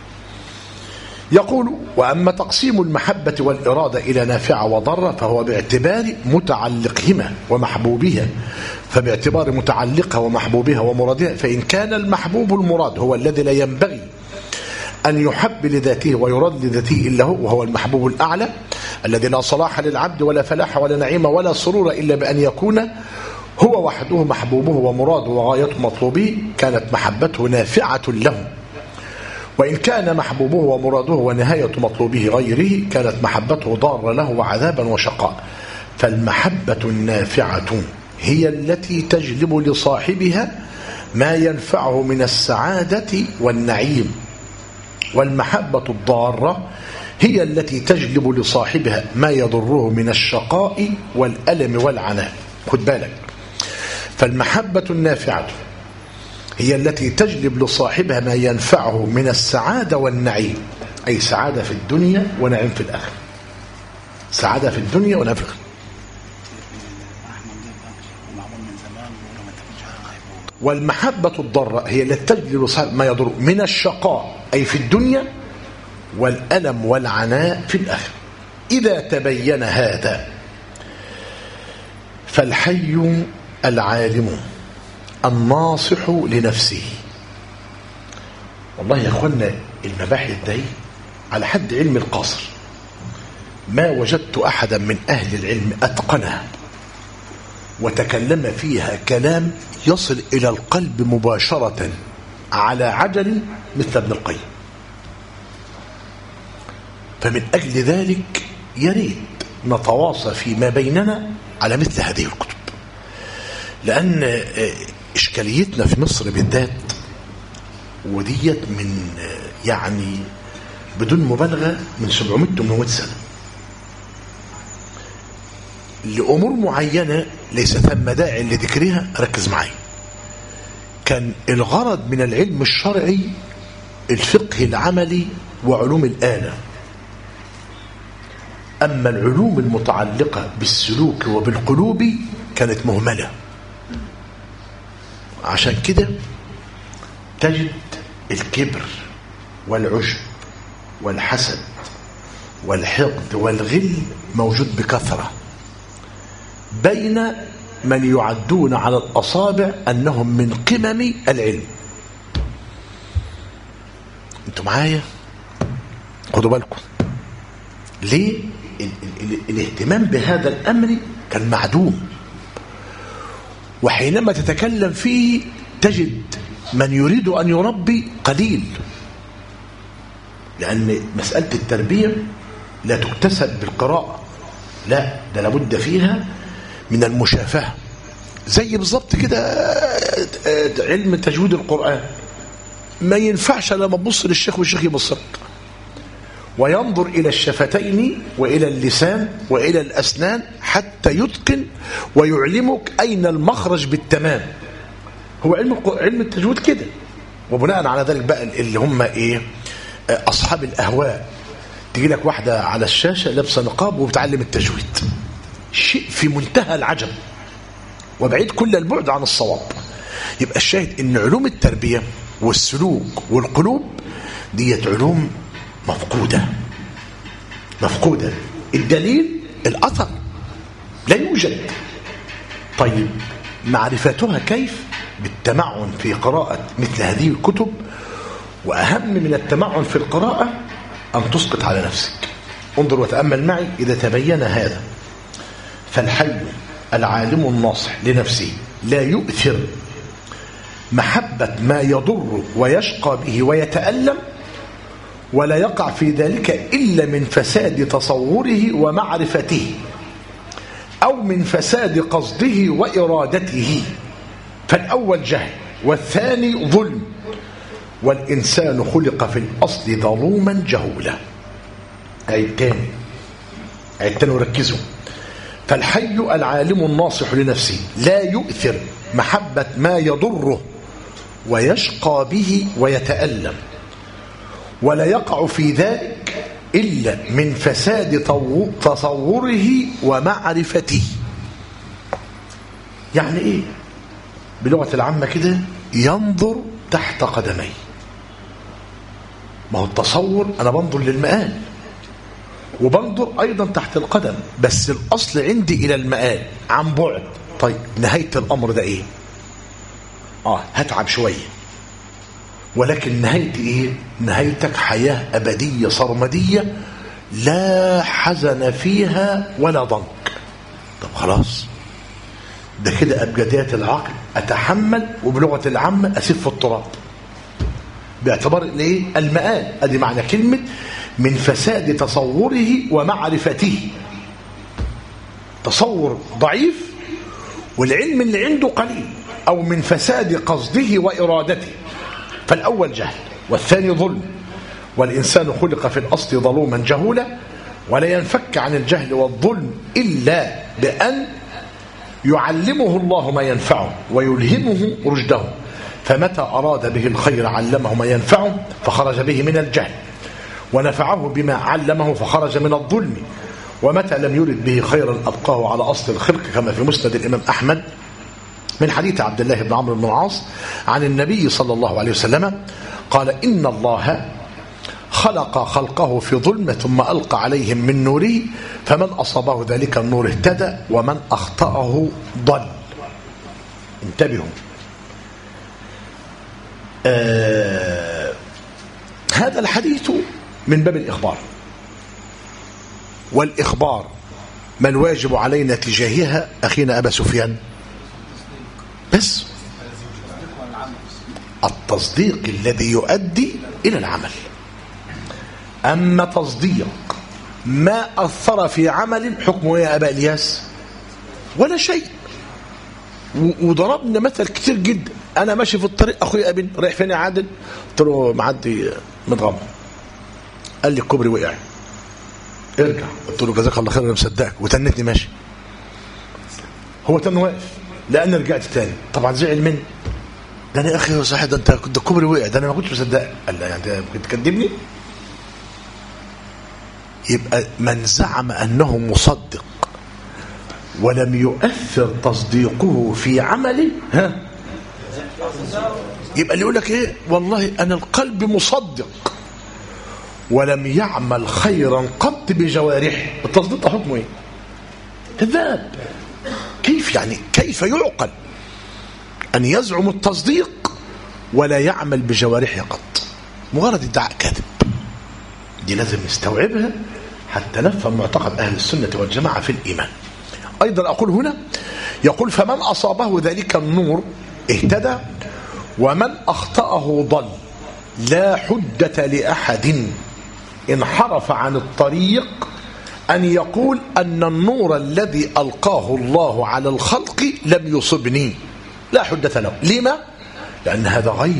يقول: وأما تقسيم المحبة والإرادة إلى نافعة وضرة فهو باعتبار متعلقهما ومحبوبها، فباعتبار متعلقها ومحبوبها ومرادها، فإن كان المحبوب المراد هو الذي لا ينبغي أن يحب لذاته ويراد لذاته إلا هو، وهو المحبوب الأعلى الذي لا صلاح للعبد ولا فلاح ولا نعيم ولا سرور إلا بأن يكون هو وحده محبوبه ومراده وغايته مطلوبه، كانت محبته نافعة له. وإن كان محبوبه ومراده ونهاية مطلوبه غيره، كانت محبته ضارة له وعذابا وشقاء. فالمحبة النافعة هي التي تجلب لصاحبها ما ينفعه من السعادة والنعيم، والمحبة الضارة هي التي تجلب لصاحبها ما يضره من الشقاء والألم والعناء. خد بالك، فالمحبة النافعة هي التي تجلب لصاحبها ما ينفعه من السعادة والنعيم، أي سعادة في الدنيا ونعيم في الآخرة. سعادة في الدنيا ونعيم في الآخرة. والمحبة الضارة هي التي تجلب لصاحبها ما يضره من الشقاء أي في الدنيا والألم والعناء في الآخرة. إذا تبين هذا فالحي العالم الناصح لنفسه. والله يا أخوانا المباحث دي على حد علم القاصر، ما وجدت أحدا من أهل العلم أتقنها وتكلم فيها كلام يصل إلى القلب مباشرة على عجل مثل ابن القيم. فمن أجل ذلك يريد نتواصى فيما بيننا على مثل هذه الكتب، لأن إشكاليتنا في مصر بالذات وديت من يعني بدون مبالغة من 700-800 سنة لأمور معينة ليس ثم داعي لذكرها. ركز معي، كان الغرض من العلم الشرعي الفقه العملي وعلوم الآلة، أما العلوم المتعلقة بالسلوك وبالقلوب كانت مهملة. عشان كده تجد الكبر والعجب والحسد والحقد والغل موجود بكثرة بين من يعدون على الأصابع أنهم من قمم العلم. انتوا معايا؟ خدوا بالكم ليه الاهتمام بهذا الأمر كان معدوم، وحينما تتكلم فيه تجد من يريد أن يربي قليل، لأن مسألة التربية لا تكتسب بالقراءة، لا، ده لابد فيها من المشافهة. زي بالضبط كده علم تجويد القرآن، ما ينفعش لما تبص للشيخ والشيخ يبص لك وينظر إلى الشفتين وإلى اللسان وإلى الأسنان حتى يتقن ويعلمك أين المخرج بالتمام. هو علم التجويد كده. وبناء على ذلك بقى اللي هم إيه أصحاب الأهواء تيجي لك واحدة على الشاشة لابسة نقاب وبتعلم التجويد، شيء في منتهى العجب وبعيد كل البعد عن الصواب. يبقى الشاهد ان علوم التربية والسلوك والقلوب ديت علوم مفقودة. الدليل الأثر لا يوجد. طيب معرفتها كيف؟ بالتمعن في قراءة مثل هذه الكتب، وأهم من التمعن في القراءة أن تسقط على نفسك. انظر وتأمل معي إذا تبين هذا. فالحي العالم الناصح لنفسه لا يؤثر محبة ما يضر ويشقى به ويتألم، ولا يقع في ذلك إلا من فساد تصوره ومعرفته، أو من فساد قصده وإرادته. فالأول جهل والثاني ظلم، والإنسان خلق في الأصل ظلوما جهولا. عيد تاني وركزوا. فالحي العالم الناصح لنفسه لا يؤثر محبة ما يضره ويشقى به ويتألم، ولا يقع في ذلك إلا من فساد تصوره ومعرفته. يعني إيه؟ بلغة العامة كده، ينظر تحت قدمي. ما هو التصور أنا بنظر للمآل وبنظر أيضا تحت القدم، بس الأصل عندي إلى المآل عن بعد. طيب نهاية الأمر ده إيه؟ هتعب شوية، ولكن نهايتي إيه؟ نهايتك حياة أبدية صرمدية لا حزن فيها ولا ضنك. طب خلاص، ده كده أبجديات العقل أتحمل، وبلغة العامة أسف في التراب باعتبار الايه؟ المآل. ادي معنى كلمة من فساد تصوره ومعرفته. تصور ضعيف والعلم اللي عنده قليل، أو من فساد قصده وإرادته. فالأول جهل والثاني ظلم، والإنسان خلق في الأصل ظلوما جهولا، ولا ينفك عن الجهل والظلم إلا بأن يعلمه الله ما ينفعه ويلهمه رشده. فمتى أراد به الخير علمه ما ينفعه فخرج به من الجهل، ونفعه بما علمه فخرج من الظلم. ومتى لم يرد به خيرا أبقاه على أصل الخلق، كما في مسند الإمام أحمد من حديث عبد الله بن عمرو بن العاص عن النبي صلى الله عليه وسلم قال: إن الله خلق خلقه في ظلمة ثم ألقى عليهم من نوره، فمن أصابه ذلك النور اهتدى، ومن أخطأه ضل. انتبهوا. هذا الحديث من باب الإخبار، والإخبار ما الواجب علينا تجاهها أخينا أبا سفيان؟ بس التصديق الذي يؤدي إلى العمل. أما تصديق ما أثر في عمل حكمه يا أبا إلياس ولا شيء. وضربنا مثل كتير جدا. أنا ماشي في الطريق، أخوي أبن رايح فين يا عادل؟ قلت له معدي متغمر. قال لي الكوبري وقع، ارجع. قلت له جزاك الله خير أنا مصدقك، وتنتني ماشي. هو تن واقف لأن رجعت تاني، طبعا زعل مني. ده أنا يا أخي صحيح، ده أنت كنت الكوبري وقع، ده أنا ما كنتش مصدقك. قال لا، يعني كنت تكذبني؟ يبقى من زعم أنه مصدق ولم يؤثر تصديقه في عمله، يبقى اللي يقول لك ايه؟ والله انا القلب مصدق ولم يعمل خيرا قط بجوارحه، التصديق ده حكمه ايه؟ كذاب. كيف يعني؟ كيف يعقل ان يزعم التصديق ولا يعمل بجوارحه قط؟ مجرد ادعاء كاذب. دي لازم نستوعبها حتى نفهم معتقد اهل السنه والجماعه في الايمان. ايضا اقول هنا، يقول: فمن اصابه ذلك النور اهتدى، ومن أخطأه ضل. لا حجة لأحد انحرف عن الطريق أن يقول أن النور الذي ألقاه الله على الخلق لم يصبني. لا حجة له. لما؟ لأن هذا غيب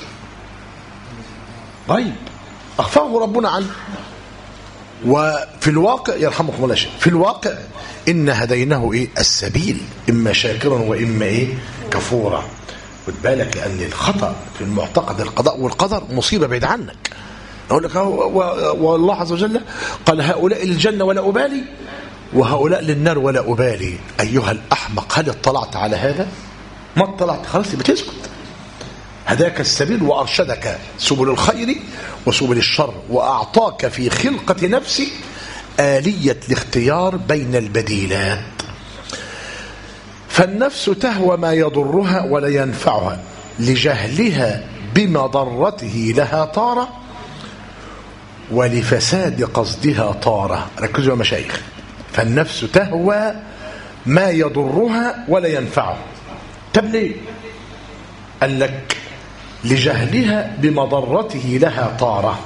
أخفاه ربنا عنه. وفي الواقع يرحمكم الله شيء، في الواقع إن هديناه إيه؟ السبيل، إما شاكرا وإما إيه؟ كفورا. خد بالك، لأن الخطأ في المعتقد القضاء والقدر مصيبة بعيد عنك. أقول لك والله عز وجل قال هؤلاء للجنة ولا أبالي وهؤلاء للنار ولا أبالي. أيها الأحمق، هل اطلعت على هذا؟ ما اطلعت، خلاص بتسكت. هداك السبيل وأرشدك سبل الخير وسبل الشر، وأعطاك في خلقة نفسك آلية الاختيار بين البديلات. فالنفس تهوى ما يضرها ولا ينفعها لجهلها بمضرته لها طارة ولفساد قصدها طارة. ركزوا يا مشايخ. فالنفس تهوى ما يضرها ولا ينفعها. طب ليه؟ قال لك لجهلها بمضرته لها طارة،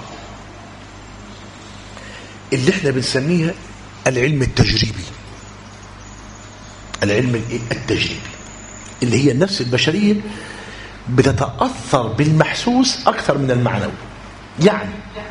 اللي احنا بنسميها العلم التجريبي. العلم التجريبي اللي هي النفس البشرية بتتأثر بالمحسوس أكثر من المعنوي. يعني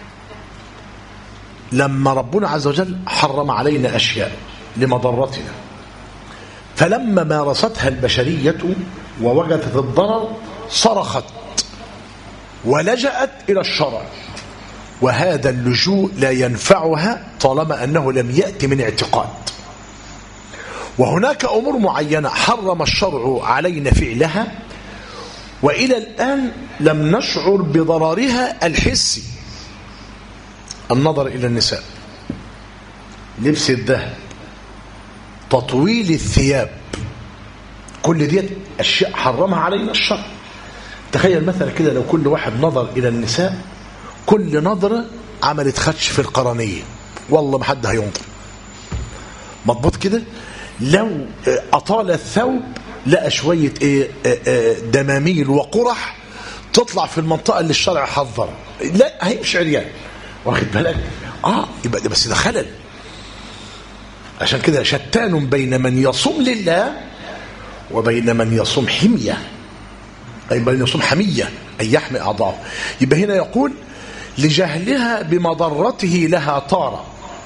لما ربنا عز وجل حرم علينا أشياء لمضرتنا، فلما مارستها البشرية ووجدت الضرر صرخت ولجأت إلى الشرع، وهذا اللجوء لا ينفعها طالما أنه لم يأتي من اعتقاد. وهناك أمور معينة حرم الشرع علينا فعلها وإلى الآن لم نشعر بضررها الحسي. النظر إلى النساء، لبس الذهب، تطويل الثياب، كل دي أشياء حرمها علينا الشرع. تخيل مثلا كده لو كل واحد نظر إلى النساء كل نظرة عملت خدش في القرنية، والله ما حد هينظر. مضبوط كده. لو أطال الثوب لقى شوية دماميل وقرح تطلع في المنطقة اللي الشرع حذر، لا هيمشي عريان، واخد بالك؟ يبقى ده بس ده خلل. عشان كده شتان بين من يصوم لله وبين من يصوم حمية، أي بين يصوم حمية أي يحمي أعضاءه. يبقى هنا يقول لجهلها بمضرته لها طارة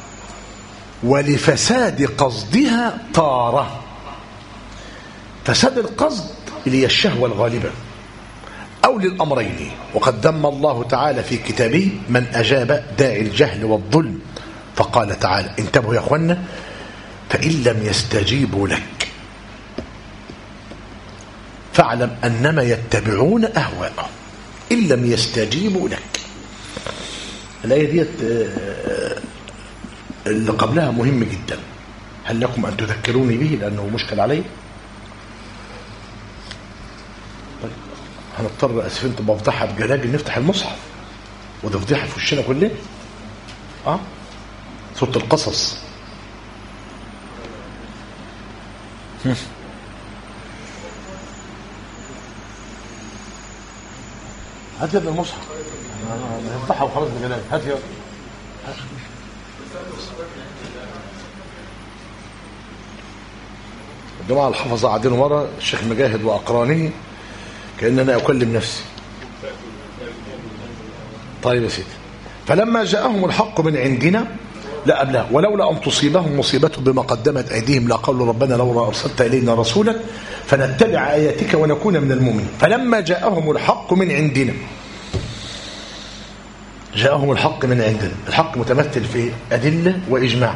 ولفساد قصدها طارة. فساد القصد اللي هي الشهوة الغالبة أو للأمرين. وقد ذم الله تعالى في كتابه من أجاب داعي الجهل والظلم، فقال تعالى انتبهوا يا أخوانا، فإن لم يستجيبوا لك فاعلم أنما يتبعون أهواءهم إن لم يستجيبوا لك. الآية دي اللي قبلها مهم جدا. هل لكم أن تذكروني به لأنه مشكل علي؟ طيب هنضطر أسفين تبقى فضحها بجلاجل نفتح المصحف وده فضيحة في وشنا كلنا. سورة القصص. هات يا ابن المصحف نفتحها وخلاص بجلاجل. هات يا الجماعة الحفظة قاعدين ورا الشيخ مجاهد وأقرانه كأننا أكلم نفسي. طيب يا سيدي. فلما جاءهم الحق من عندنا لا قبلها ولولا أن تصيبهم مصيبة بما قدمت أيديهم لقالوا ربنا لولا أرسلت إلينا رسولا فنتبع آياتك ونكون من المؤمنين. فلما جاءهم الحق من عندنا، جاءهم الحق من عندنا، الحق متمثل في أدلة وإجماع.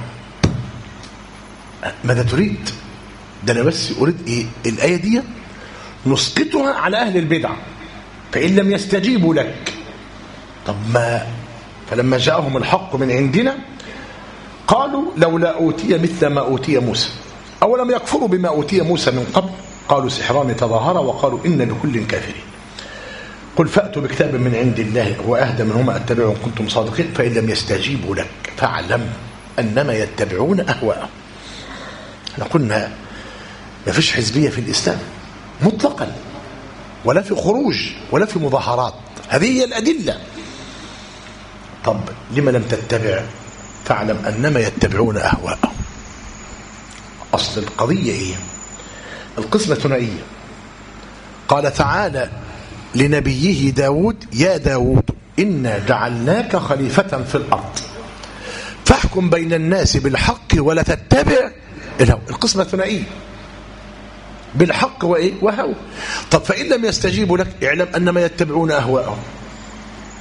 ماذا تريد؟ ده أنا بس أريد الآية دي نسقطها على أهل البدع فإن لم يستجيبوا لك. طب ما فلما جاءهم الحق من عندنا قالوا لولا أوتي مثل ما أوتي موسى أولم يكفروا بما أوتي موسى من قبل قالوا سحران تظاهرا وقالوا إن لكل كافرين. قل فأتوا بكتاب من عند الله وأهدى منهما أتبعوا إن كنتم صادقين فإن لم يستجيبوا لك فاعلم أنما يتبعون أهواءهم. احنا قلنا ما فيش حزبية في الإسلام مطلقا ولا في خروج ولا في مظاهرات، هذه هي الأدلة. طب لما لم تتبع؟ فاعلم أنما يتبعون أهواءهم. أصل القضية إيه؟ القسمة ثنائية. قال تعالى لنبيه داود يا داود إنا جعلناك خليفة في الأرض فاحكم بين الناس بالحق ولا تتبع الهوى. القسمة ثنائية بالحق وإيه؟ وهوى. طب فإن لم يستجيبوا لك اعلم أنما يتبعون أهواءهم.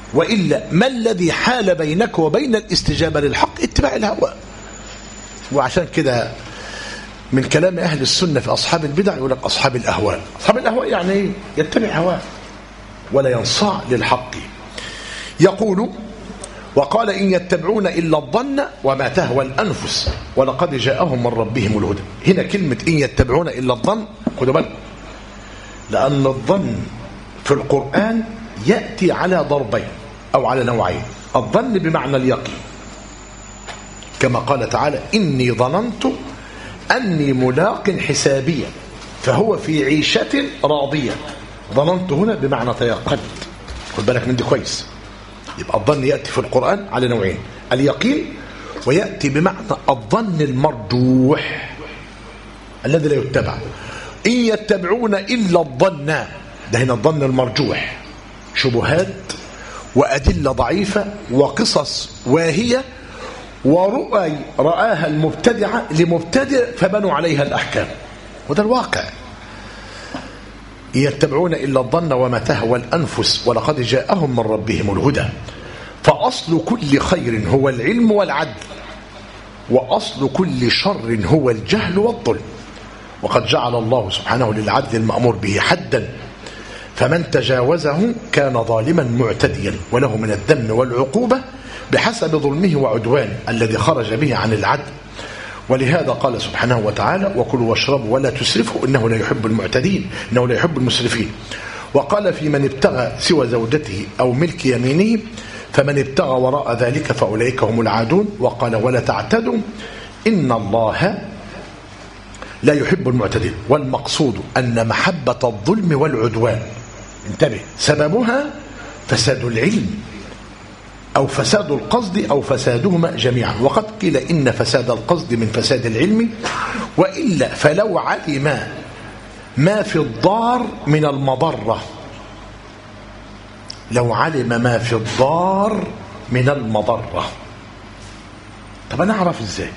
وإلا ما الذي حال بينك وبين الاستجابة للحق؟ اتباع الهوى. وعشان كده من كلام أهل السنة في أصحاب البدع يقول لك أصحاب الأهواء. أصحاب الأهواء يعني إيه؟ يتبع هواه ولا ينصاع للحق. يقول وقال إن يتبعون إلا الظن وما تهوى الأنفس ولقد جاءهم من ربهم الهدى. هنا كلمة إن يتبعون إلا الظن، خدوا بالكم، لأن الظن في القرآن يأتي على ضربين أو على نوعين. الظن بمعنى اليقين كما قال تعالى إني ظننت أني ملاق حسابيا فهو في عيشة راضية. ظننت هنا بمعنى تيقنت، خد بالك من دي كويس. يبقى الظن يأتي في القرآن على نوعين، اليقين ويأتي بمعنى الظن المرجوح الذي لا يتبع. إن يتبعون إلا الظن، ده هنا الظن المرجوح، شبهات وأدلة ضعيفة وقصص واهية ورؤى رآها المبتدعة لمبتدع فبنوا عليها الأحكام، وده الواقع. يتبعون إلا الظن وما تهوى الأنفس ولقد جاءهم من ربهم الهدى. فأصل كل خير هو العلم والعدل، وأصل كل شر هو الجهل والظلم. وقد جعل الله سبحانه للعدل المأمور به حدا، فمن تجاوزه كان ظالما معتديا وله من الذم والعقوبة بحسب ظلمه وعدوان الذي خرج به عن العدل. ولهذا قال سبحانه وتعالى وكلوا واشربوا ولا تسرفوا إنه لا يحب المعتدين، إنه لا يحب المسرفين. وقال في من ابتغى سوى زوجته أو ملك يمينه فمن ابتغى وراء ذلك فأولئك هم العادون. وقال ولا تعتدوا إن الله لا يحب المعتدين. والمقصود أن محبة الظلم والعدوان، انتبه، سببها فساد العلم أو فساد القصد أو فسادهما جميعا. وقد قيل إن فساد القصد من فساد العلم، وإلا فلو علم ما في الضار من المضرة، لو علم ما في الضار من المضرة. طب أنا أعرف إزاي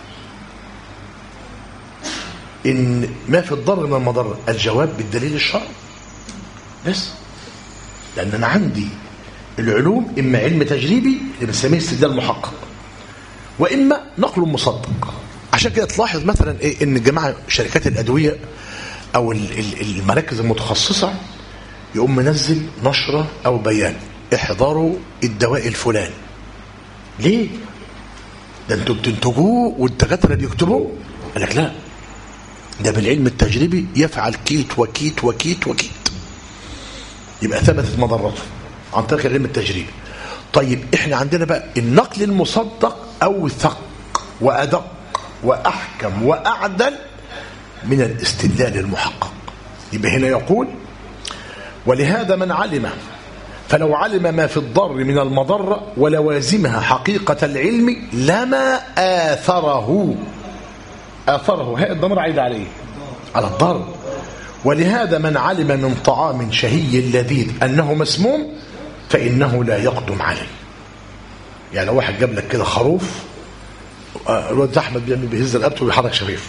إن ما في الضر من المضرة؟ الجواب بالدليل الشرعي بس، لأن أنا عندي العلوم إما علم تجريبي اللي بنسميه استدلال محقق، وإما نقل مصدق. عشان كده تلاحظ مثلا إيه إن جماعة شركات الأدوية أو المراكز المتخصصة يقوم منزل نشرة أو بيان احضروا الدواء الفلاني. ليه؟ ده انتوا بتنتجوه والدكاترة بيكتبوه. قال لك لا، ده بالعلم التجريبي يفعل كيت وكيت وكيت وكيت، يبقى ثبتت مضرته عن طريق العلم التجريبي. طيب احنا عندنا بقى النقل المصدق أوثق وأدق وأحكم وأعدل من الاستدلال المحقق. يبقى هنا يقول ولهذا من علم، فلو علم ما في الضر من المضرة ولوازمها حقيقة العلم لما آثره. آثره هي الضمير عايد عليه على الضر. ولهذا من علم من طعام شهي لذيذ أنه مسموم فإنه لا يقدم عليه. يعني لو واحد جاب لك كده خروف، الواد أحمد بيعمل بيهز رقبته ويحرك شريف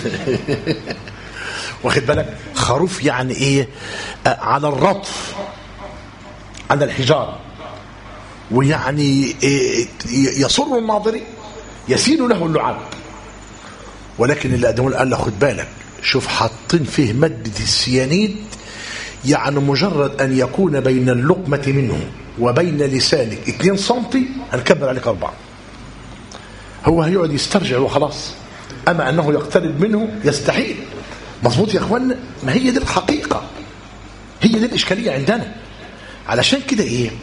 واخد بالك، خروف يعني ايه؟ على الرطف، على الحجارة، ويعني يصر الناظرين، يسيل له اللعاب. ولكن اللي قدمه قال له خد بالك، شوف حاطين فيه مادة السيانيد، يعني مجرد أن يكون بين اللقمة منه وبين لسانك 2 سنتي هنكبر عليك 4. هو هيقعد يسترجع وخلاص، أما أنه يقترب منه يستحيل. مظبوط يا أخوانا؟ ما هي دي الحقيقة، هي دي الإشكالية عندنا. علشان كده إيه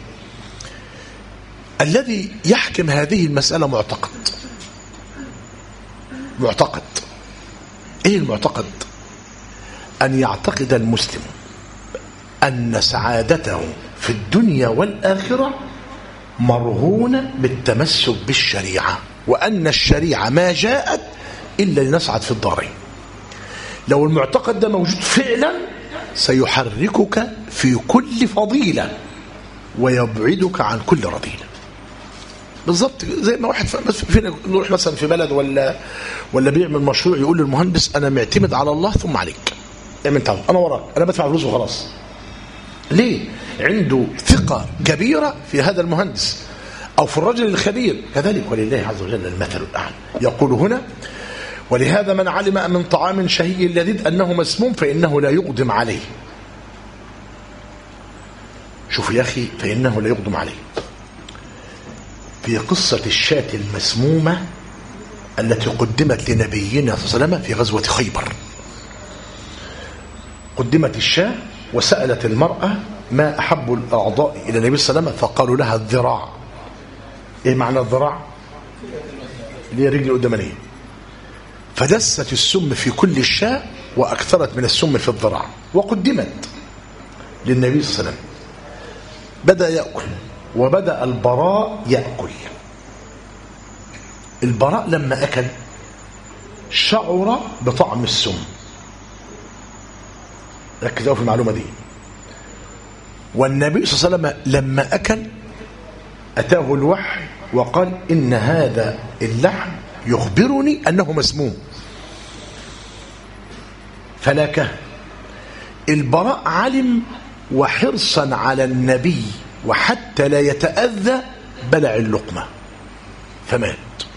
الذي يحكم هذه المسألة؟ معتقد. إيه المعتقد؟ أن يعتقد المسلم أن سعادته في الدنيا والآخرة مرهونة بالتمسك بالشريعة، وأن الشريعة ما جاءت إلا لنسعد في الدارين. لو المعتقد ده موجود فعلا سيحركك في كل فضيلة ويبعدك عن كل رذيلة. بالضبط زي ما واحد فينا نروح مثلا في بلد ولا بيعمل مشروع، يقول للمهندس أنا معتمد على الله ثم عليك، اعمل انت، أنا وراك، أنا بدفع فلوس وخلاص. ليه؟ عنده ثقة كبيرة في هذا المهندس أو في الرجل الخبير. كذلك ولله عز وجل المثل الأعلى. يقول هنا: ولهذا من علم من طعام شهي لذيذ أنه مسموم فإنه لا يقدم عليه. شوف يا أخي، فإنه لا يقدم عليه. في قصة الشاة المسمومة التي قدمت لنبينا صلى الله عليه وسلم في غزوة خيبر، قدمت الشاة وسألت المرأة ما أحب الأعضاء إلى النبي صلى الله عليه وسلم، فقالوا لها الذراع. إيه معنى الذراع؟ اللي هي رجل قدامانية. فدست السم في كل الشاة وأكثرت من السم في الذراع وقدمت للنبي صلى الله عليه وسلم. بدأ يأكل، وبدأ البراء يأكل. البراء لما أكل شعر بطعم السم. ركزوا في المعلومة دي. والنبي صلى الله عليه وسلم لما أكل أتاه الوحي وقال: إن هذا اللحم يخبرني أنه مسموم. فلاكه البراء علم، وحرصا على النبي وحتى لا يتأذى بلع اللقمة فمات.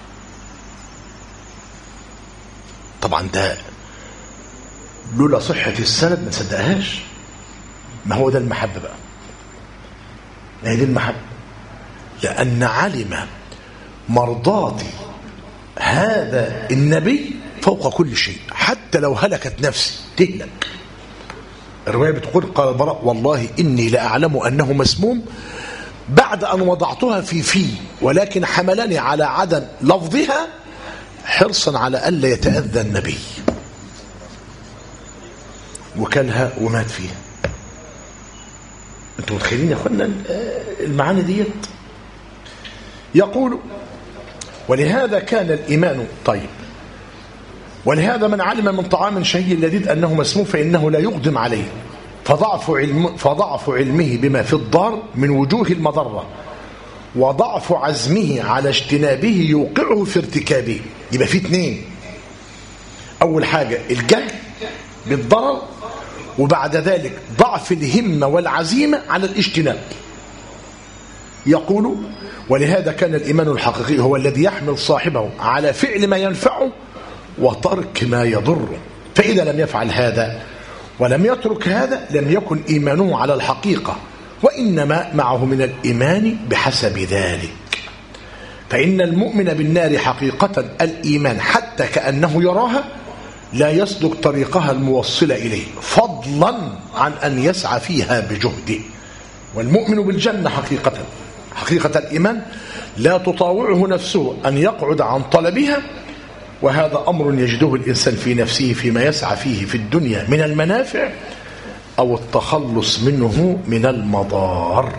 طبعا ده لولا صحة السند ما صدقهاش. ما هو ده المحبة بقى، ما هي دي المحبة. لأن علم مرضاة هذا النبي فوق كل شيء، حتى لو هلكت نفسي تهلك. الرواية بتقول: قال البراء: والله إني لأعلم أنه مسموم بعد أن وضعتها في ولكن حملني على عدم لفظها حرصا على ألا يتأذى النبي. وكلها ومات فيها. انتم متخيلين يا اخوانا المعاني ديت؟ يقول: ولهذا كان الإيمان طيب. ولهذا من علم من طعام شهي لذيذ أنه مسموم فإنه لا يقدم عليه، فضعف علمه بما في الضار من وجوه المضرة، وضعف عزمه على اجتنابه يوقعه في ارتكابه. يبقى في اتنين: أول حاجة الجهل بالضرر، وبعد ذلك ضعف الهمة والعزيمة على الاجتناب. يقول: ولهذا كان الإيمان الحقيقي هو الذي يحمل صاحبه على فعل ما ينفعه وترك ما يضره. فإذا لم يفعل هذا ولم يترك هذا لم يكن إيمانه على الحقيقة، وإنما معه من الإيمان بحسب ذلك. فإن المؤمن بالنار حقيقة الإيمان حتى كأنه يراها لا يسلك طريقها الموصلة إليه، فضلا عن أن يسعى فيها بجهده. والمؤمن بالجنة حقيقة الإيمان لا تطاوعه نفسه أن يقعد عن طلبها، وهذا أمر يجده الإنسان في نفسه فيما يسعى فيه في الدنيا من المنافع أو التخلص منه من المضار.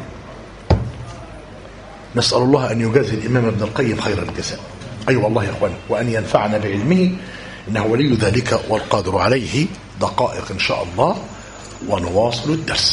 نسأل الله أن يجازي الإمام ابن القيم خير الجزاء. أيوة والله يا أخوان، وأن ينفعنا بعلمه، إنه ولي ذلك والقادر عليه. دقائق إن شاء الله ونواصل الدرس.